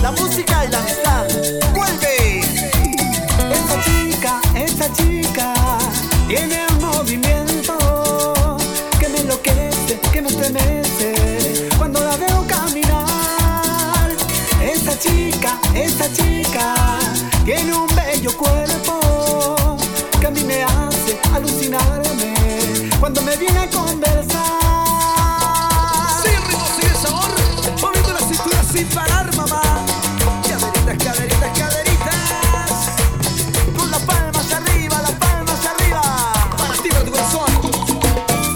la música y la amistad. ¡Vuelve! Esta chica tiene un movimiento que me enloquece, que me estremece cuando la veo caminar. Esta chica tiene un bello cuerpo que a mí me hace alucinarme cuando me viene a conversar. Sin ritmo, sin sabor, moviendo la cintura sin parar, mamá.